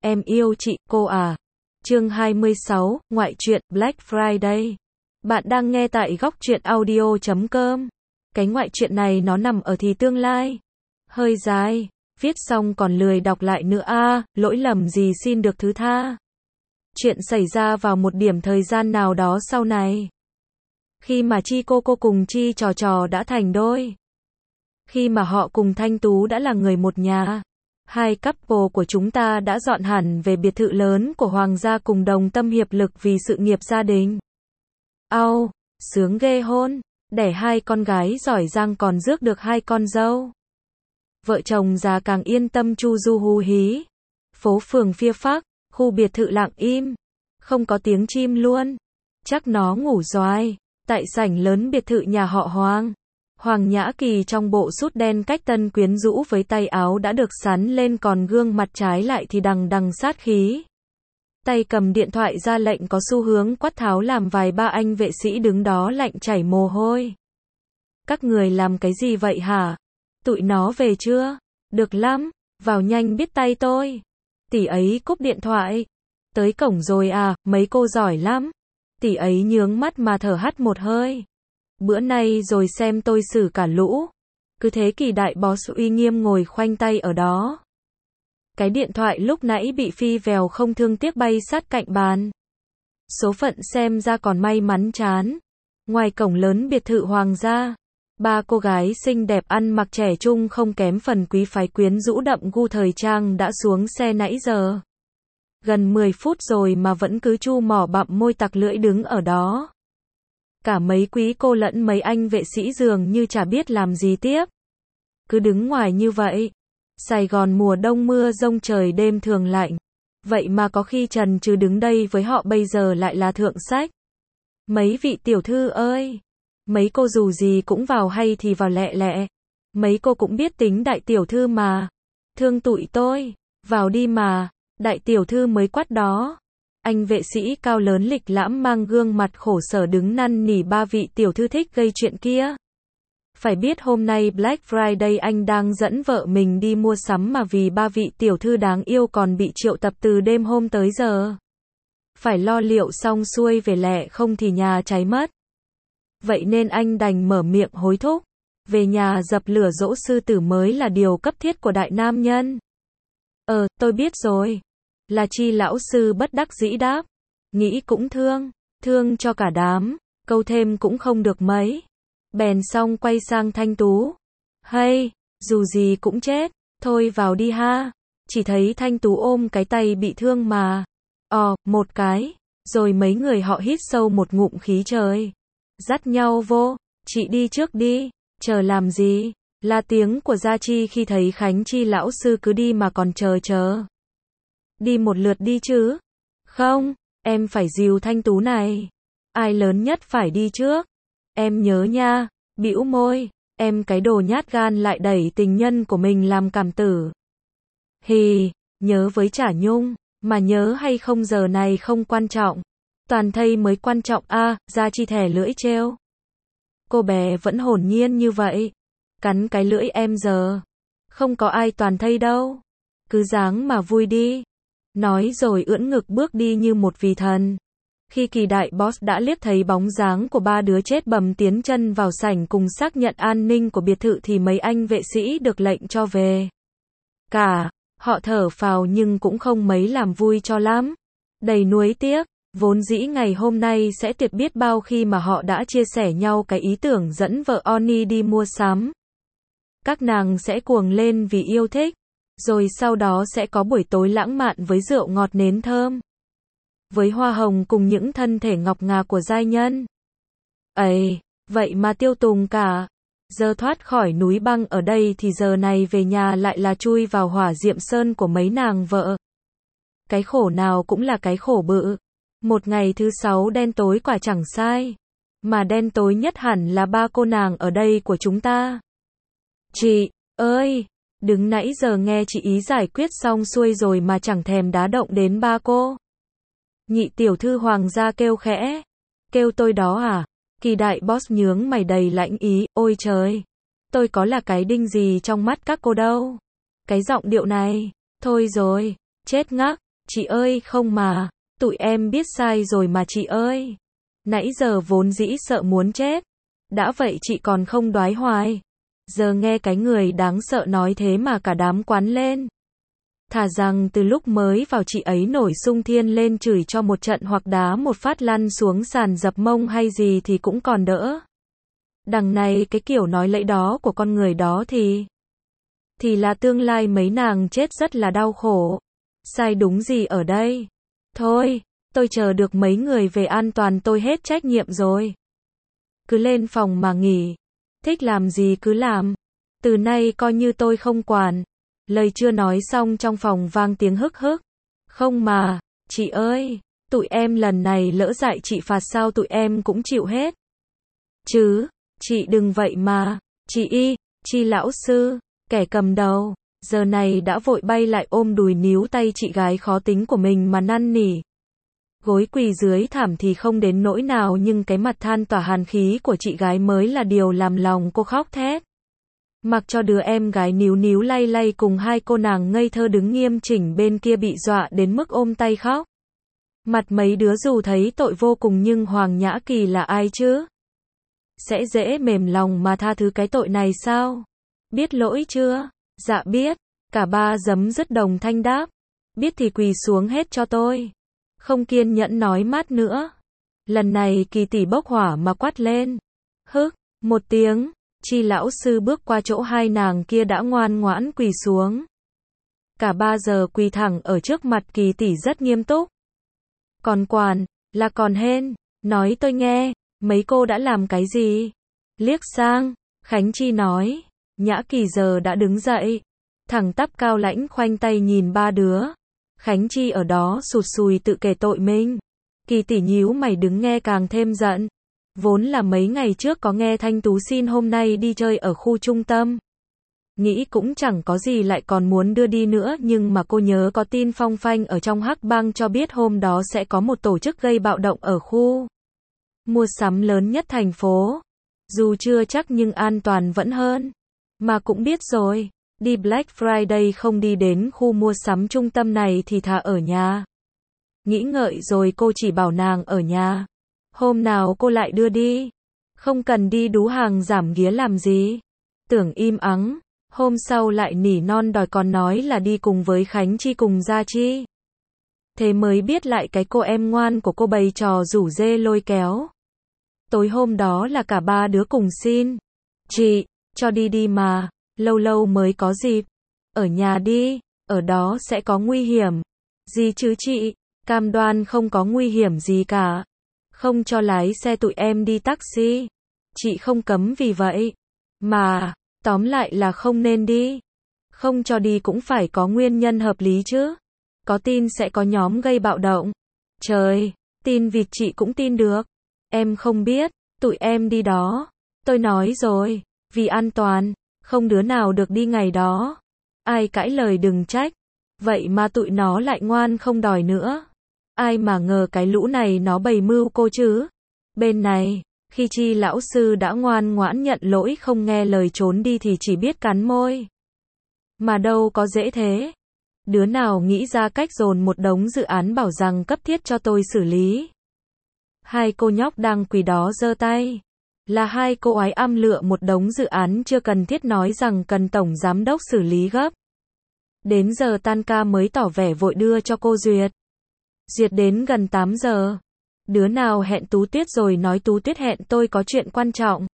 Em yêu chị, cô à. Chương 26, ngoại truyện, Black Friday. Bạn đang nghe tại góc truyện audio.com. Cái ngoại truyện này nó nằm ở thì tương lai. Hơi dài, viết xong còn lười đọc lại nữa lỗi lầm gì xin được thứ tha. Chuyện xảy ra vào một điểm thời gian nào đó sau này. Khi mà Chi cô cùng Chi trò đã thành đôi. Khi mà họ cùng Thanh Tú đã là người một nhà. Hai couple của chúng ta đã dọn hẳn về biệt thự lớn của Hoàng gia cùng đồng tâm hiệp lực vì sự nghiệp gia đình. Sướng ghê hôn, đẻ hai con gái giỏi giang còn rước được hai con dâu. Vợ chồng già càng yên tâm chu du hú hí. Phố phường phia phác, khu biệt thự lặng im, không có tiếng chim luôn. Chắc nó ngủ doài, tại sảnh lớn biệt thự nhà họ Hoàng. Hoàng Nhã Kỳ trong bộ sút đen cách tân quyến rũ với tay áo đã được sắn lên còn gương mặt trái lại thì đằng đằng sát khí. Tay cầm điện thoại ra lệnh có xu hướng quát tháo làm vài ba anh vệ sĩ đứng đó lạnh chảy mồ hôi. Các người làm cái gì vậy hả? Tụi nó về chưa? Được lắm, vào nhanh biết tay tôi. Tỷ ấy cúp điện thoại. Tới cổng rồi à, mấy cô giỏi lắm. Tỷ ấy nhướng mắt mà thở hắt một hơi. Bữa nay rồi xem tôi xử cả lũ. Cứ thế Kỳ đại boss uy nghiêm ngồi khoanh tay ở đó. Cái điện thoại lúc nãy bị phi vèo không thương tiếc bay sát cạnh bàn. Số phận xem ra còn may mắn chán. Ngoài cổng lớn biệt thự Hoàng gia, ba cô gái xinh đẹp ăn mặc trẻ trung không kém phần quý phái quyến rũ đậm gu thời trang đã xuống xe nãy giờ. Gần 10 phút rồi mà vẫn cứ chu mỏ bặm môi tặc lưỡi đứng ở đó. Cả mấy quý cô lẫn mấy anh vệ sĩ dường như chả biết làm gì tiếp. Cứ đứng ngoài như vậy. Sài Gòn mùa đông mưa rông trời đêm thường lạnh. Vậy mà có khi trần trừ đứng đây với họ bây giờ lại là thượng sách. Mấy vị tiểu thư ơi! Mấy cô dù gì cũng vào hay thì vào lẹ lẹ. Mấy cô cũng biết tính đại tiểu thư mà. Thương tụi tôi, vào đi mà, đại tiểu thư mới quát đó. Anh vệ sĩ cao lớn lịch lãm mang gương mặt khổ sở đứng năn nỉ ba vị tiểu thư thích gây chuyện kia. Phải biết hôm nay Black Friday anh đang dẫn vợ mình đi mua sắm mà vì ba vị tiểu thư đáng yêu còn bị triệu tập từ đêm hôm tới giờ. Phải lo liệu xong xuôi về lẹ không thì nhà cháy mất. Vậy nên anh đành mở miệng hối thúc. Về nhà dập lửa dỗ sư tử mới là điều cấp thiết của đại nam nhân. Tôi biết rồi. Là Chi lão sư bất đắc dĩ đáp. Nghĩ cũng thương cho cả đám, câu thêm cũng không được mấy. Bèn xong quay sang Thanh Tú. Hay, dù gì cũng chết, thôi vào đi ha. Chỉ thấy Thanh Tú ôm cái tay bị thương mà. Một cái, rồi mấy người họ hít sâu một ngụm khí trời. Dắt nhau vô, chị đi trước đi, chờ làm gì? Là tiếng của Gia Chi khi thấy Khánh Chi lão sư cứ đi mà còn chờ. Đi một lượt đi chứ. Không, em phải dìu Thanh Tú này. Ai lớn nhất phải đi trước. Em nhớ nha, bĩu môi, em cái đồ nhát gan lại đẩy tình nhân của mình làm cảm tử. Nhớ với Chả Nhung, mà nhớ hay không giờ này không quan trọng. Toàn thây mới quan trọng Gia Chi thè lưỡi trêu. Cô bé vẫn hồn nhiên như vậy. Cắn cái lưỡi em giờ. Không có ai toàn thây đâu. Cứ dáng mà vui đi. Nói rồi ưỡn ngực bước đi như một vị thần. Khi Kỳ đại boss đã liếc thấy bóng dáng của ba đứa chết bầm tiến chân vào sảnh cùng xác nhận an ninh của biệt thự thì mấy anh vệ sĩ được lệnh cho về. Họ thở phào nhưng cũng không mấy làm vui cho lắm. Đầy nuối tiếc, vốn dĩ ngày hôm nay sẽ tuyệt biết bao khi mà họ đã chia sẻ nhau cái ý tưởng dẫn vợ Oni đi mua sắm. Các nàng sẽ cuồng lên vì yêu thích. Rồi sau đó sẽ có buổi tối lãng mạn với rượu ngọt nến thơm. Với hoa hồng cùng những thân thể ngọc ngà của giai nhân. Vậy mà tiêu tùng cả. Giờ thoát khỏi núi băng ở đây thì giờ này về nhà lại là chui vào hỏa diệm sơn của mấy nàng vợ. Cái khổ nào cũng là cái khổ bự. Một ngày thứ 6 đen tối quả chẳng sai. Mà đen tối nhất hẳn là ba cô nàng ở đây của chúng ta. Chị ơi! Đứng nãy giờ nghe chị ý giải quyết xong xuôi rồi mà chẳng thèm đá động đến ba cô. Nhị tiểu thư Hoàng gia kêu khẽ. Kêu tôi đó à? Kỳ đại boss nhướng mày đầy lãnh ý. Ôi trời! Tôi có là cái đinh gì trong mắt các cô đâu. Cái giọng điệu này. Thôi rồi. Chết ngắc. Chị ơi không mà, tụi em biết sai rồi mà chị ơi. Nãy giờ vốn dĩ sợ muốn chết. Đã vậy chị còn không đoái hoài. Giờ nghe cái người đáng sợ nói thế mà cả đám quán lên. Thà rằng từ lúc mới vào chị ấy nổi xung thiên lên chửi cho một trận hoặc đá một phát lăn xuống sàn dập mông hay gì thì cũng còn đỡ. Đằng này cái kiểu nói lẫy đó của con người đó thì là tương lai mấy nàng chết rất là đau khổ. Sai đúng gì ở đây? Thôi, tôi chờ được mấy người về an toàn tôi hết trách nhiệm rồi. Cứ lên phòng mà nghỉ. Thích làm gì cứ làm. Từ nay coi như tôi không quản. Lời chưa nói xong trong phòng vang tiếng hức hức. Không mà, chị ơi, tụi em lần này lỡ dại chị phạt sao tụi em cũng chịu hết. Chứ, chị đừng vậy mà, chị Chi lão sư, kẻ cầm đầu, giờ này đã vội bay lại ôm đùi níu tay chị gái khó tính của mình mà năn nỉ. Gối quỳ dưới thảm thì không đến nỗi nào nhưng cái mặt than tỏa hàn khí của chị gái mới là điều làm lòng cô khóc thét. Mặc cho đứa em gái níu níu lay lay cùng hai cô nàng ngây thơ đứng nghiêm chỉnh bên kia bị dọa đến mức ôm tay khóc. Mặt mấy đứa dù thấy tội vô cùng nhưng Hoàng Nhã Kỳ là ai chứ? Sẽ dễ mềm lòng mà tha thứ cái tội này sao? Biết lỗi chưa? Dạ biết. Cả ba giấm dứt đồng thanh đáp. Biết thì quỳ xuống hết cho tôi. Không kiên nhẫn nói mát nữa. Lần này Kỳ tỷ bốc hỏa mà quát lên. Hức, một tiếng. Chi lão sư bước qua chỗ hai nàng kia đã ngoan ngoãn quỳ xuống. Cả ba giờ quỳ thẳng ở trước mặt Kỳ tỷ rất nghiêm túc. Còn quản, là còn hên, nói tôi nghe, mấy cô đã làm cái gì? Liếc sang, Khánh Chi nói, Nhã Kỳ giờ đã đứng dậy, thẳng tắp cao lãnh khoanh tay nhìn ba đứa. Khánh Chi ở đó sụt sùi tự kể tội mình. Kỳ tỷ nhíu mày đứng nghe càng thêm giận. Vốn là mấy ngày trước có nghe Thanh Tú xin hôm nay đi chơi ở khu trung tâm. Nghĩ cũng chẳng có gì lại còn muốn đưa đi nữa nhưng mà cô nhớ có tin phong phanh ở trong Hắc Bang cho biết hôm đó sẽ có một tổ chức gây bạo động ở khu mua sắm lớn nhất thành phố. Dù chưa chắc nhưng an toàn vẫn hơn. Mà cũng biết rồi, đi Black Friday không đi đến khu mua sắm trung tâm này thì thà ở nhà. Nghĩ ngợi rồi cô chỉ bảo nàng ở nhà. Hôm nào cô lại đưa đi. Không cần đi đú hàng giảm ghía làm gì. Tưởng im ắng. Hôm sau lại nỉ non đòi còn nói là đi cùng với Khánh Chi cùng Gia Chi. Thế mới biết lại cái cô em ngoan của cô bày trò rủ dê lôi kéo. Tối hôm đó là cả ba đứa cùng xin. Chị, cho đi đi mà, lâu lâu mới có dịp. Ở nhà đi, ở đó sẽ có nguy hiểm. Gì chứ chị, cam đoan không có nguy hiểm gì cả. Không cho lái xe tụi em đi taxi. Chị không cấm vì vậy. Mà, tóm lại là không nên đi. Không cho đi cũng phải có nguyên nhân hợp lý chứ. Có tin sẽ có nhóm gây bạo động. Trời, tin vịt chị cũng tin được. Em không biết, tụi em đi đó. Tôi nói rồi, vì an toàn, không đứa nào được đi ngày đó. Ai cãi lời đừng trách. Vậy mà tụi nó lại ngoan không đòi nữa. Ai mà ngờ cái lũ này nó bày mưu cô chứ. Bên này, khi Chi lão sư đã ngoan ngoãn nhận lỗi không nghe lời trốn đi thì chỉ biết cắn môi. Mà đâu có dễ thế. Đứa nào nghĩ ra cách dồn một đống dự án bảo rằng cấp thiết cho tôi xử lý. Hai cô nhóc đang quỳ đó giơ tay. Là hai cô ái âm lựa một đống dự án chưa cần thiết nói rằng cần tổng giám đốc xử lý gấp. Đến giờ tan ca mới tỏ vẻ vội đưa cho cô duyệt. Duyệt đến gần 8 giờ. Đứa nào hẹn Tú Tuyết rồi nói Tú Tuyết hẹn tôi có chuyện quan trọng.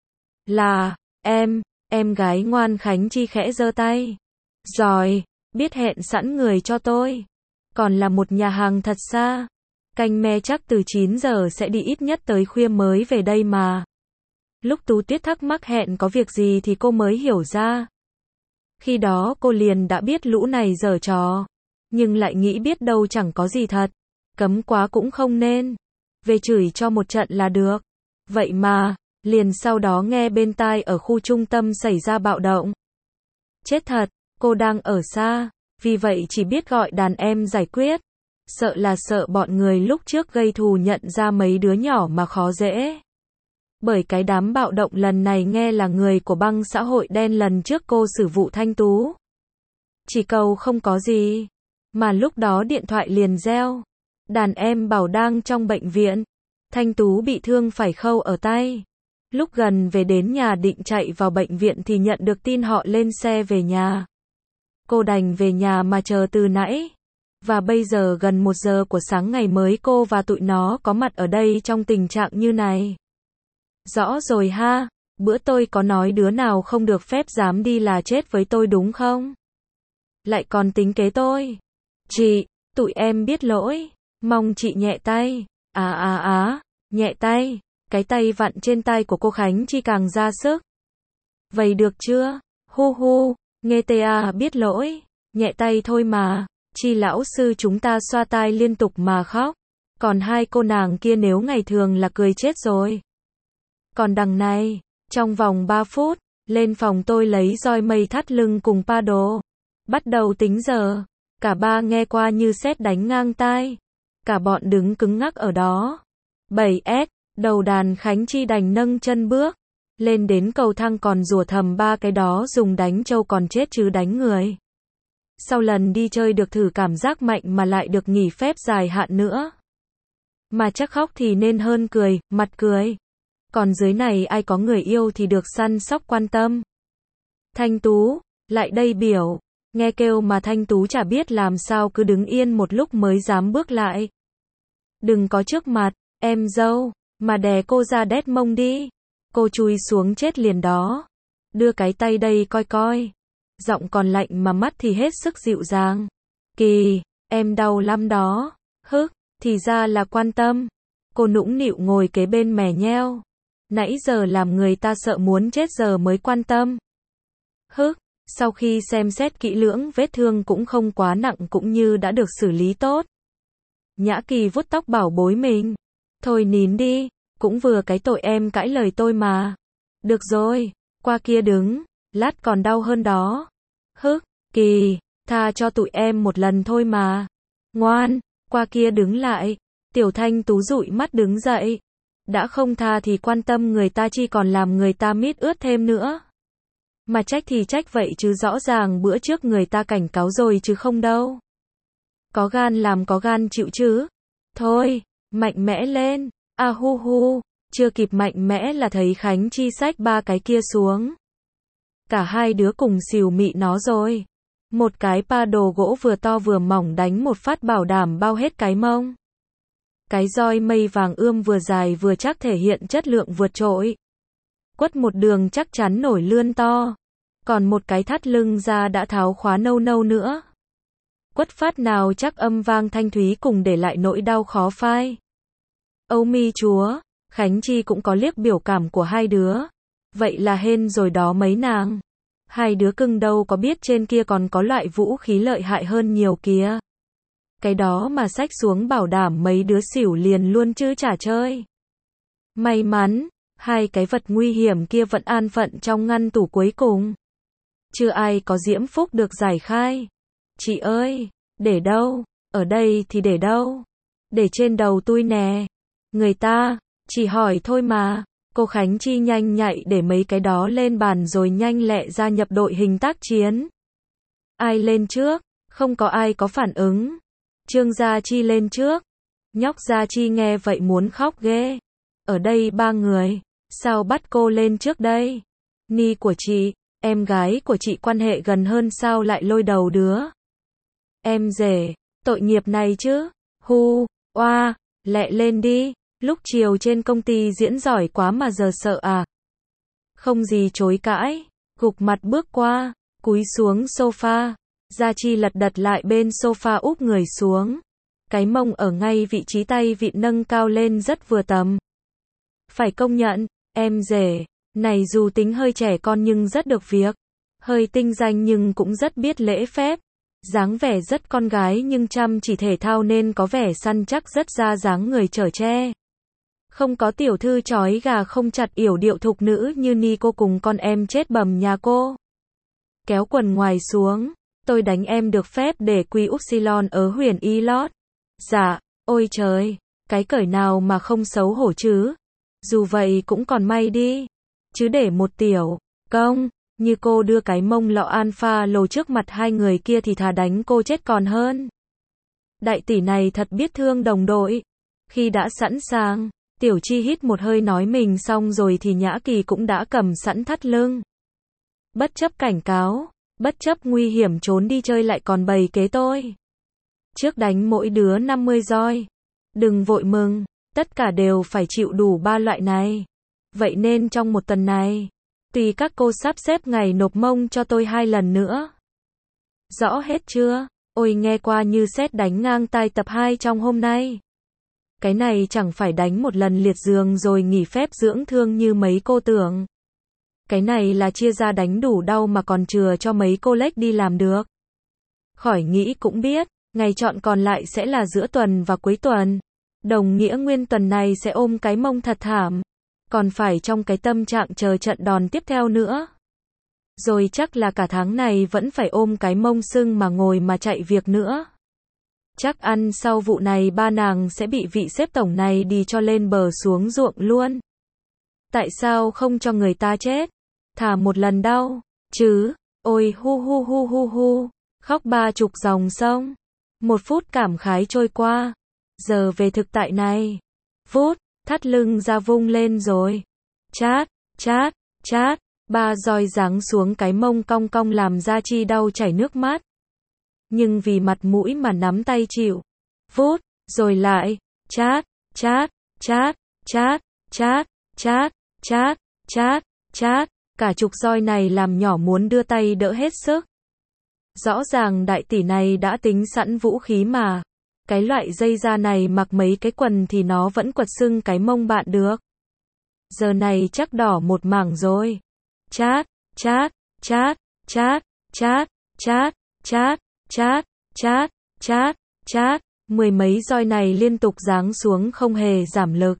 Là, em gái ngoan Khánh Chi khẽ giơ tay. Rồi, biết hẹn sẵn người cho tôi. Còn là một nhà hàng thật xa. Canh me chắc từ 9 giờ sẽ đi ít nhất tới khuya mới về đây mà. Lúc Tú Tuyết thắc mắc hẹn có việc gì thì cô mới hiểu ra. Khi đó cô liền đã biết lũ này giở trò. Nhưng lại nghĩ biết đâu chẳng có gì thật. Cấm quá cũng không nên. Về chửi cho một trận là được. Vậy mà, liền sau đó nghe bên tai ở khu trung tâm xảy ra bạo động. Chết thật, cô đang ở xa. Vì vậy chỉ biết gọi đàn em giải quyết. Sợ là sợ bọn người lúc trước gây thù nhận ra mấy đứa nhỏ mà khó dễ. Bởi cái đám bạo động lần này nghe là người của băng xã hội đen lần trước cô xử vụ Thanh Tú. Chỉ cầu không có gì. Mà lúc đó điện thoại liền reo. Đàn em bảo đang trong bệnh viện. Thanh Tú bị thương phải khâu ở tay. Lúc gần về đến nhà định chạy vào bệnh viện thì nhận được tin họ lên xe về nhà. Cô đành về nhà mà chờ từ nãy. Và bây giờ gần 1 giờ của sáng ngày mới cô và tụi nó có mặt ở đây trong tình trạng như này. Rõ rồi ha, bữa tôi có nói đứa nào không được phép dám đi là chết với tôi đúng không? Lại còn tính kế tôi. Chị, tụi em biết lỗi, mong chị nhẹ tay. Nhẹ tay. Cái tay vặn trên tay của cô Khánh Chi càng ra sức. Vậy được chưa? Hu hu, nghe ta biết lỗi, nhẹ tay thôi mà. Chi lão sư chúng ta xoa tai liên tục mà khóc. Còn hai cô nàng kia nếu ngày thường là cười chết rồi. Còn đằng này, trong vòng 3 phút, lên phòng tôi lấy roi mây thắt lưng cùng paddle. Bắt đầu tính giờ. Cả ba nghe qua như sét đánh ngang tai. Cả bọn đứng cứng ngắc ở đó. 7S, đầu đàn Khánh Chi đành nâng chân bước. Lên đến cầu thang còn rủa thầm ba cái đó dùng đánh trâu còn chết chứ đánh người. Sau lần đi chơi được thử cảm giác mạnh mà lại được nghỉ phép dài hạn nữa. Mà chắc khóc thì nên hơn cười, mặt cười. Còn dưới này ai có người yêu thì được săn sóc quan tâm. Thanh Tú, lại đây biểu. Nghe kêu mà Thanh Tú chả biết làm sao cứ đứng yên một lúc mới dám bước lại. Đừng có trước mặt, em dâu, mà đè cô ra đét mông đi. Cô chui xuống chết liền đó. Đưa cái tay đây coi coi. Giọng còn lạnh mà mắt thì hết sức dịu dàng. Kỳ, em đau lắm đó. Hức, thì ra là quan tâm. Cô nũng nịu ngồi kế bên mè nheo. Nãy giờ làm người ta sợ muốn chết giờ mới quan tâm. Hức, sau khi xem xét kỹ lưỡng vết thương cũng không quá nặng cũng như đã được xử lý tốt. Nhã Kỳ vuốt tóc bảo bối mình. Thôi nín đi, cũng vừa cái tội em cãi lời tôi mà. Được rồi, qua kia đứng, lát còn đau hơn đó. Hức, Kỳ, tha cho tụi em một lần thôi mà. Ngoan, qua kia đứng lại. Tiểu Thanh Tú dụi mắt đứng dậy. Đã không tha thì quan tâm người ta chi còn làm người ta mít ướt thêm nữa. Mà trách thì trách vậy chứ rõ ràng bữa trước người ta cảnh cáo rồi chứ không đâu. Có gan làm có gan chịu chứ. Thôi, mạnh mẽ lên. Hu hu, chưa kịp mạnh mẽ là thấy Khánh Chi xách ba cái kia xuống. Cả hai đứa cùng xìu mị nó rồi. Một cái paddle gỗ vừa to vừa mỏng đánh một phát bảo đảm bao hết cái mông. Cái roi mây vàng ươm vừa dài vừa chắc thể hiện chất lượng vượt trội. Quất một đường chắc chắn nổi lươn to. Còn một cái thắt lưng ra đã tháo khóa nâu nâu nữa. Quất phát nào chắc âm vang thanh thúy cùng để lại nỗi đau khó phai. Âu mi chúa, Khánh Chi cũng có liếc biểu cảm của hai đứa. Vậy là hên rồi đó mấy nàng. Hai đứa cưng đâu có biết trên kia còn có loại vũ khí lợi hại hơn nhiều kìa. Cái đó mà xách xuống bảo đảm mấy đứa xỉu liền luôn chứ chả chơi. May mắn, hai cái vật nguy hiểm kia vẫn an phận trong ngăn tủ cuối cùng. Chưa ai có diễm phúc được giải khai. Chị ơi, để đâu? Ở đây thì để đâu? Để trên đầu tôi nè. Người ta, chỉ hỏi thôi mà. Cô Khánh Chi nhanh nhạy để mấy cái đó lên bàn rồi nhanh lẹ gia nhập đội hình tác chiến. Ai lên trước? Không có ai có phản ứng. Trương Gia Chi lên trước. Nhóc Gia Chi nghe vậy muốn khóc ghê. Ở đây 3 người. Sao bắt cô lên trước đây? Ni của chị, em gái của chị quan hệ gần hơn sao lại lôi đầu đứa? Em rể, tội nghiệp này chứ. Hu, oa, lẹ lên đi. Lúc chiều trên công ty diễn giỏi quá mà giờ sợ à? Không gì chối cãi. Gục mặt bước qua, cúi xuống sofa. Gia Chi lật đật lại bên sofa úp người xuống. Cái mông ở ngay vị trí tay vịn nâng cao lên rất vừa tầm. Phải công nhận, em rể này dù tính hơi trẻ con nhưng rất được việc. Hơi tinh danh nhưng cũng rất biết lễ phép. Dáng vẻ rất con gái nhưng chăm chỉ thể thao nên có vẻ săn chắc rất ra dáng người chở che. Không có tiểu thư chói gà không chặt yểu điệu thục nữ như Ni cô cùng con em chết bầm nhà cô. Kéo quần ngoài xuống. Tôi đánh em được phép để quy upsilon ở huyền y lót. Dạ, ôi trời, cái cởi nào mà không xấu hổ chứ. Dù vậy cũng còn may đi. Chứ để một tiểu công như cô đưa cái mông lọ alpha lồ trước mặt hai người kia thì thà đánh cô chết còn hơn. Đại tỷ này thật biết thương đồng đội. Khi đã sẵn sàng, Tiểu Chi hít một hơi nói mình xong rồi thì Nhã Kỳ cũng đã cầm sẵn thắt lưng. Bất chấp cảnh cáo, bất chấp nguy hiểm trốn đi chơi lại còn bày kế tôi. Trước đánh mỗi đứa 50 roi. Đừng vội mừng, tất cả đều phải chịu đủ 3 loại này. Vậy nên trong một tuần này, tùy các cô sắp xếp ngày nộp mông cho tôi 2 lần nữa. Rõ hết chưa? Ôi nghe qua như sét đánh ngang tai tập 2 trong hôm nay. Cái này chẳng phải đánh một lần liệt giường rồi nghỉ phép dưỡng thương như mấy cô tưởng. Cái này là chia ra đánh đủ đau mà còn chừa cho mấy cô lếch đi làm được. Khỏi nghĩ cũng biết, ngày chọn còn lại sẽ là giữa tuần và cuối tuần. Đồng nghĩa nguyên tuần này sẽ ôm cái mông thật thảm. Còn phải trong cái tâm trạng chờ trận đòn tiếp theo nữa. Rồi chắc là cả tháng này vẫn phải ôm cái mông sưng mà ngồi mà chạy việc nữa. Chắc ăn sau vụ này ba nàng sẽ bị vị sếp tổng này đi cho lên bờ xuống ruộng luôn. Tại sao không cho người ta chết? Thả một lần đau, chứ. Ôi hu hu hu hu hu. Khóc 30 dòng sông. 1 phút cảm khái trôi qua. Giờ về thực tại này. Vút, thắt lưng ra vung lên rồi. Chát, chát, chát. 3 roi giáng xuống cái mông cong cong làm Gia Chi đau chảy nước mắt. Nhưng vì mặt mũi mà nắm tay chịu. Vút, rồi lại. Chát, chát, chát, chát, chát, chát, chát, chát, chát. Cả chục roi này làm nhỏ muốn đưa tay đỡ hết sức. Rõ ràng đại tỷ này đã tính sẵn vũ khí mà. Cái loại dây da này mặc mấy cái quần thì nó vẫn quật sưng cái mông bạn được. Giờ này chắc đỏ một mảng rồi. Chát, chát, chát, chát, chát, chát, chát, chát, chát, chát, chát. 10 mấy roi này liên tục giáng xuống không hề giảm lực.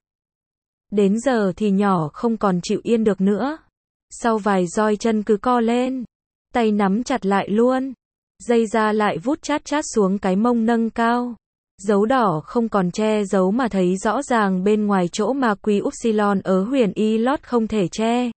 Đến giờ thì nhỏ không còn chịu yên được nữa. Sau vài roi chân cứ co lên. Tay nắm chặt lại luôn. Dây da lại vút chát chát xuống cái mông nâng cao. Dấu đỏ không còn che giấu mà thấy rõ ràng bên ngoài chỗ mà Quy Upsilon ở Huyền Y lót không thể che.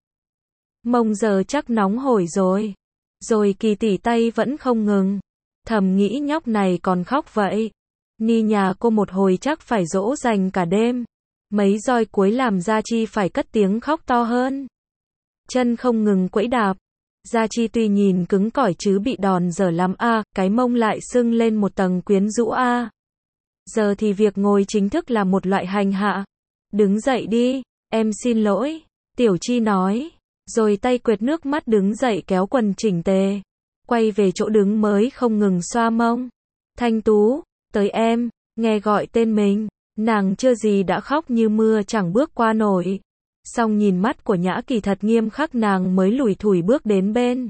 Mông giờ chắc nóng hổi rồi. Rồi Kỳ tỷ tay vẫn không ngừng. Thầm nghĩ nhóc này còn khóc vậy. Ni nhà cô một hồi chắc phải dỗ dành cả đêm. Mấy roi cuối làm Gia Chi phải cất tiếng khóc to hơn. Chân không ngừng quẫy đạp. Gia Chi tuy nhìn cứng cỏi chứ bị đòn dở lắm a, cái mông lại sưng lên một tầng quyến rũ a. Giờ thì việc ngồi chính thức là một loại hành hạ. Đứng dậy đi, em xin lỗi, Tiểu Chi nói. Rồi tay quệt nước mắt đứng dậy kéo quần chỉnh tề. Quay về chỗ đứng mới không ngừng xoa mông. Thanh Tú, tới em, nghe gọi tên mình. Nàng chưa gì đã khóc như mưa chẳng bước qua nổi. Xong nhìn mắt của Nhã Kỳ thật nghiêm khắc nàng mới lủi thủi bước đến bên.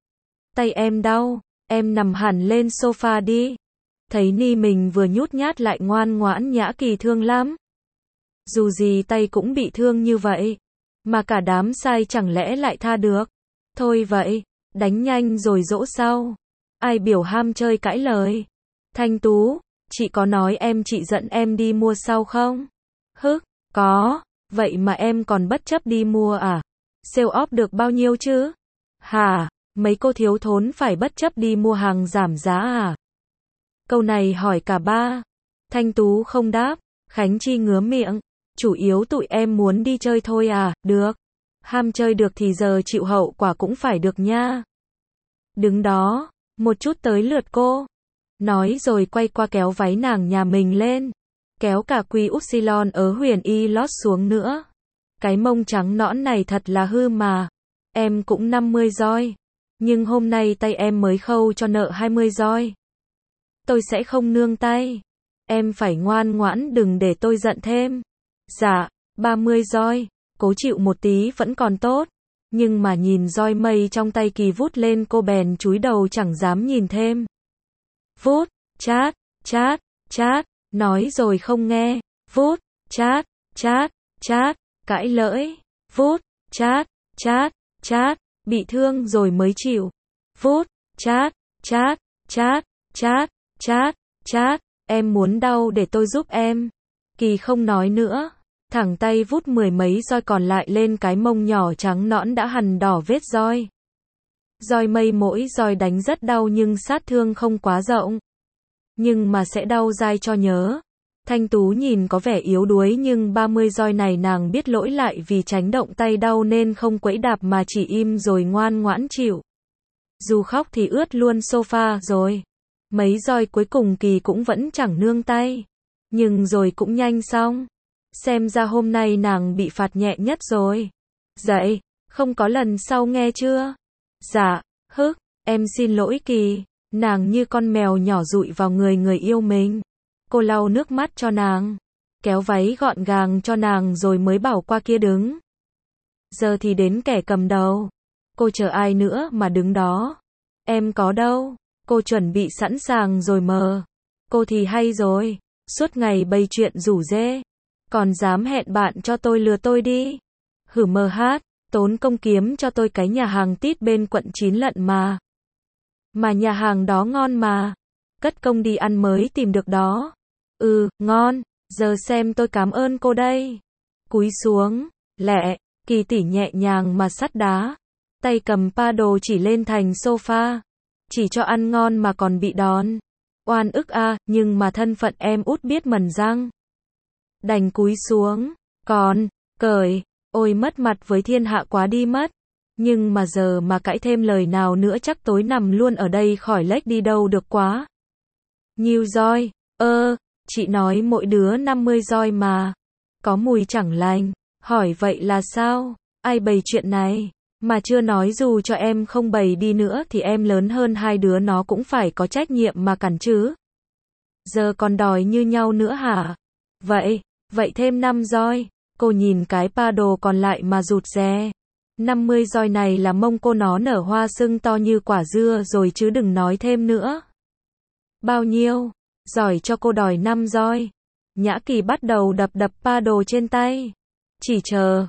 Tay em đau, em nằm hẳn lên sofa đi. Thấy Ni mình vừa nhút nhát lại ngoan ngoãn Nhã Kỳ thương lắm. Dù gì tay cũng bị thương như vậy. Mà cả đám sai chẳng lẽ lại tha được. Thôi vậy, đánh nhanh rồi dỗ sau. Ai biểu ham chơi cãi lời. Thanh Tú, chị có nói chị dẫn em đi mua sau không? Hức, có. Vậy mà em còn bất chấp đi mua à? Sale off được bao nhiêu chứ? Hả? Mấy cô thiếu thốn phải bất chấp đi mua hàng giảm giá à? Câu này hỏi cả ba. Thanh Tú không đáp. Khánh Chi ngứa miệng. Chủ yếu tụi em muốn đi chơi thôi à? Được. Ham chơi được thì giờ chịu hậu quả cũng phải được nha. Đứng đó. Một chút tới lượt cô. Nói rồi quay qua kéo váy nàng nhà mình lên. Kéo cả Quy Upsilon ở Huyền Y lót xuống nữa. Cái mông trắng nõn này thật là hư mà. Em cũng 50 roi. Nhưng hôm nay tay em mới khâu cho nợ 20 roi. Tôi sẽ không nương tay. Em phải ngoan ngoãn đừng để tôi giận thêm. Dạ, 30 roi. Cố chịu một tí vẫn còn tốt. Nhưng mà nhìn roi mây trong tay Kỳ vút lên cô bèn chúi đầu chẳng dám nhìn thêm. Vút, chát, chát, chát. Nói rồi không nghe. Vút, chát, chát, chát. Cãi lỡi. Vút, chát, chát, chát. Bị thương rồi mới chịu. Vút, chát, chát, chát, chát, chát, chát. Em muốn đau để tôi giúp em. Kỳ không nói nữa. Thẳng tay vút 10 mấy roi còn lại lên cái mông nhỏ trắng nõn đã hằn đỏ vết roi. Roi mây mỗi roi đánh rất đau nhưng sát thương không quá rộng. Nhưng mà sẽ đau dai cho nhớ. Thanh Tú nhìn có vẻ yếu đuối nhưng 30 roi này nàng biết lỗi lại vì tránh động tay đau nên không quẫy đạp mà chỉ im rồi ngoan ngoãn chịu. Dù khóc thì ướt luôn sofa rồi. Mấy roi cuối cùng Kỳ cũng vẫn chẳng nương tay. Nhưng rồi cũng nhanh xong. Xem ra hôm nay nàng bị phạt nhẹ nhất rồi. Dậy, không có lần sau nghe chưa? Dạ, em xin lỗi Kỳ. Nàng như con mèo nhỏ dụi vào người người yêu mình. Cô lau nước mắt cho nàng, kéo váy gọn gàng cho nàng rồi mới bảo qua kia đứng. Giờ thì đến kẻ cầm đầu. Cô chờ ai nữa mà đứng đó? Em có đâu, cô chuẩn bị sẵn sàng rồi mờ. Cô thì hay rồi, suốt ngày bày chuyện rủ rê. Còn dám hẹn bạn cho tôi lừa tôi đi. Hử mờ hát, tốn công kiếm cho tôi cái nhà hàng tít bên quận 9 lận mà. Mà nhà hàng đó ngon mà. Cất công đi ăn mới tìm được đó. Ngon, giờ xem tôi cảm ơn cô đây. Cúi xuống, lẹ, Kỳ tỷ nhẹ nhàng mà sắt đá. Tay cầm paddle chỉ lên thành sofa. Chỉ cho ăn ngon mà còn bị đòn. Oan ức a, nhưng mà thân phận em út biết mẩn răng. Đành cúi xuống, còn, cởi, ôi mất mặt với thiên hạ quá đi mất. Nhưng mà giờ mà cãi thêm lời nào nữa chắc tối nằm luôn ở đây khỏi lếch đi đâu được quá. Nhiêu roi, chị nói mỗi đứa 50 roi mà. Có mùi chẳng lành, hỏi vậy là sao? Ai bày chuyện này? Mà chưa nói dù cho em không bày đi nữa thì em lớn hơn hai đứa nó cũng phải có trách nhiệm mà cản chứ. Giờ còn đòi như nhau nữa hả? Vậy thêm 5 roi. Cô nhìn cái paddle còn lại mà rụt rè. 50 roi này là mông cô nó nở hoa sưng to như quả dưa rồi chứ đừng nói thêm nữa. Bao nhiêu? Giỏi cho cô đòi 5 roi. Nhã Kỳ bắt đầu đập paddle trên tay. Chỉ chờ,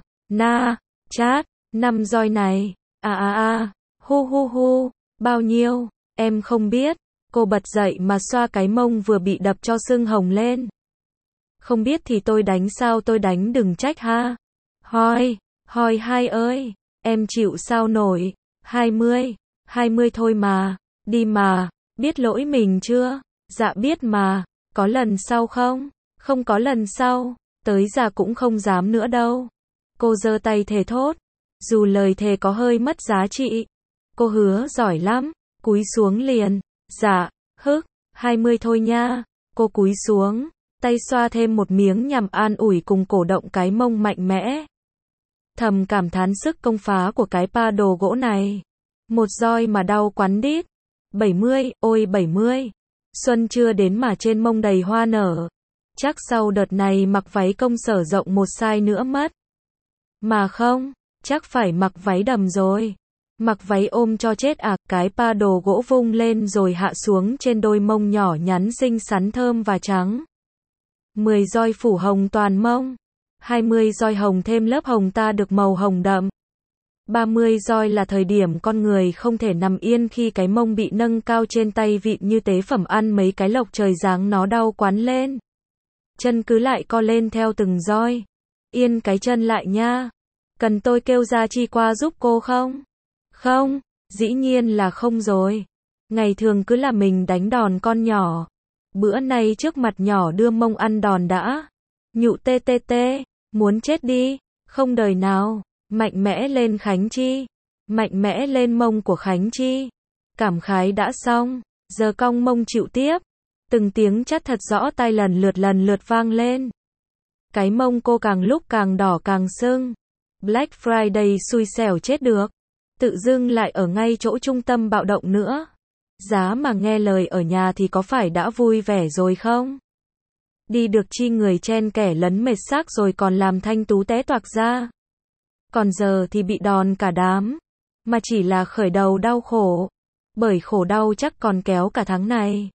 chát, 5 roi này. Hu, bao nhiêu? Em không biết. Cô bật dậy mà xoa cái mông vừa bị đập cho sưng hồng lên. Không biết thì tôi đánh sao tôi đánh đừng trách ha. Hoi hai ơi, em chịu sao nổi. 20 thôi mà, đi mà, biết lỗi mình chưa? Dạ biết mà, có lần sau không? Không có lần sau, tới già cũng không dám nữa đâu. Cô giơ tay thề thốt, dù lời thề có hơi mất giá trị. Cô hứa giỏi lắm, cúi xuống liền. Dạ, 20 thôi nha. Cô cúi xuống, tay xoa thêm một miếng nhằm an ủi cùng cổ động cái mông mạnh mẽ. Thầm cảm thán sức công phá của cái paddle gỗ này. Một roi mà đau quắn đít. 70, ôi 70. Xuân chưa đến mà trên mông đầy hoa nở. Chắc sau đợt này mặc váy công sở rộng một size nữa mất. Mà không, chắc phải mặc váy đầm rồi. Mặc váy ôm cho chết à, cái paddle gỗ vung lên rồi hạ xuống trên đôi mông nhỏ nhắn xinh xắn thơm và trắng. 10 roi phủ hồng toàn mông. 20 roi hồng thêm lớp hồng ta được màu hồng đậm. 30 roi là thời điểm con người không thể nằm yên khi cái mông bị nâng cao trên tay vịn như tế phẩm ăn mấy cái lộc trời giáng nó đau quắn lên. Chân cứ lại co lên theo từng roi. Yên cái chân lại nha. Cần tôi kêu gia chi qua giúp cô không? Không, dĩ nhiên là không rồi. Ngày thường cứ là mình đánh đòn con nhỏ. Bữa nay trước mặt nhỏ đưa mông ăn đòn đã. Nhụ tê, muốn chết đi, không đời nào. Mạnh mẽ lên Khánh Chi. Mạnh mẽ lên mông của Khánh Chi. Cảm khái đã xong, giờ cong mông chịu tiếp. Từng tiếng chát thật rõ tai lần lượt vang lên. Cái mông cô càng lúc càng đỏ càng sưng. Black Friday xui xẻo chết được. Tự dưng lại ở ngay chỗ trung tâm bạo động nữa. Giá mà nghe lời ở nhà thì có phải đã vui vẻ rồi không? Đi được chi người chen kẻ lấn mệt xác rồi còn làm Thanh Tú té toạc ra. Còn giờ thì bị đòn cả đám. Mà chỉ là khởi đầu đau khổ. Bởi khổ đau chắc còn kéo cả tháng này.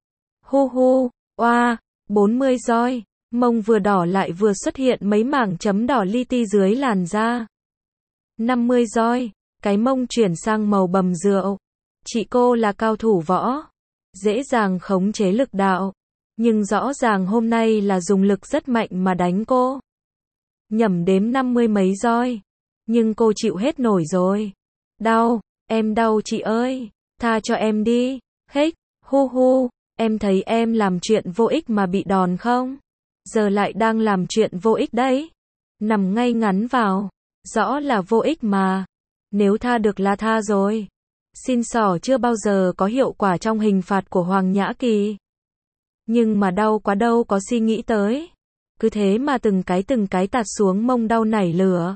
Oa, 40 roi. Mông vừa đỏ lại vừa xuất hiện mấy mảng chấm đỏ li ti dưới làn da. 50 roi. Cái mông chuyển sang màu bầm rượu. Chị cô là cao thủ võ. Dễ dàng khống chế lực đạo. Nhưng rõ ràng hôm nay là dùng lực rất mạnh mà đánh cô. Nhẩm đếm 50 mấy roi. Nhưng cô chịu hết nổi rồi. Đau, em đau chị ơi. Tha cho em đi. Hếch, Em thấy em làm chuyện vô ích mà bị đòn không? Giờ lại đang làm chuyện vô ích đấy. Nằm ngay ngắn vào. Rõ là vô ích mà. Nếu tha được là tha rồi. Xin xỏ chưa bao giờ có hiệu quả trong hình phạt của Hoàng Nhã Kỳ. Nhưng mà đau quá đâu có suy nghĩ tới. Cứ thế mà từng cái tạt xuống mông đau nảy lửa.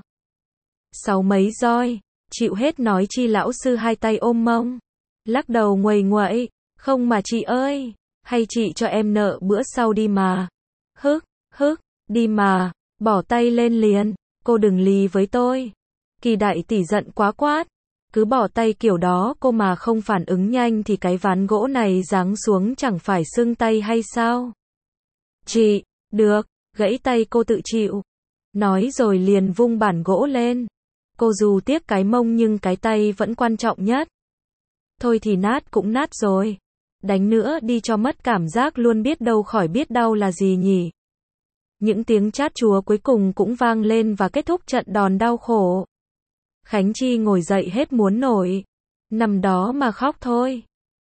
6 mấy roi. Chịu hết nói chi lão sư hai tay ôm mông. Lắc đầu nguầy nguậy. Không mà chị ơi. Hay chị cho em nợ bữa sau đi mà. Hức, đi mà. Bỏ tay lên liền. Cô đừng lì với tôi. Kỳ đại tỷ giận quá quát. Cứ bỏ tay kiểu đó cô mà không phản ứng nhanh thì cái ván gỗ này giáng xuống chẳng phải sưng tay hay sao? Chị, được, gãy tay cô tự chịu. Nói rồi liền vung bản gỗ lên. Cô dù tiếc cái mông nhưng cái tay vẫn quan trọng nhất. Thôi thì nát cũng nát rồi. Đánh nữa đi cho mất cảm giác luôn biết đâu khỏi biết đau là gì nhỉ. Những tiếng chát chúa cuối cùng cũng vang lên và kết thúc trận đòn đau khổ. Khánh Chi ngồi dậy hết muốn nổi. Nằm đó mà khóc thôi.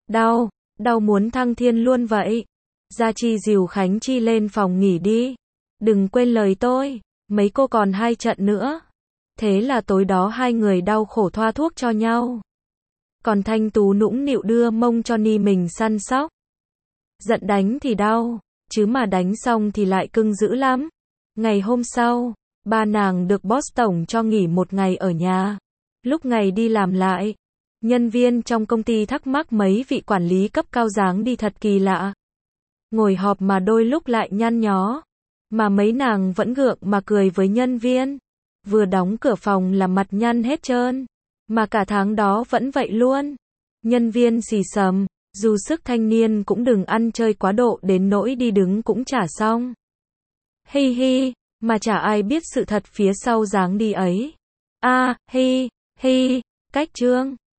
Đau muốn thăng thiên luôn vậy. Gia Chi dìu Khánh Chi lên phòng nghỉ đi. Đừng quên lời tôi, mấy cô còn 2 trận nữa. Thế là tối đó hai người đau khổ thoa thuốc cho nhau. Còn Thanh Tú nũng nịu đưa mông cho Ni mình săn sóc. Giận đánh thì đau, chứ mà đánh xong thì lại cưng dữ lắm. Ngày hôm sau, ba nàng được boss tổng cho nghỉ 1 ngày ở nhà. Lúc ngày đi làm lại, nhân viên trong công ty thắc mắc mấy vị quản lý cấp cao dáng đi thật kỳ lạ. Ngồi họp mà đôi lúc lại nhăn nhó. Mà mấy nàng vẫn gượng mà cười với nhân viên. Vừa đóng cửa phòng là mặt nhăn hết trơn. Mà cả tháng đó vẫn vậy luôn. Nhân viên xì xầm, dù sức thanh niên cũng đừng ăn chơi quá độ đến nỗi đi đứng cũng chả xong. Hi hi, mà chả ai biết sự thật phía sau dáng đi ấy. Hi, cách Trương.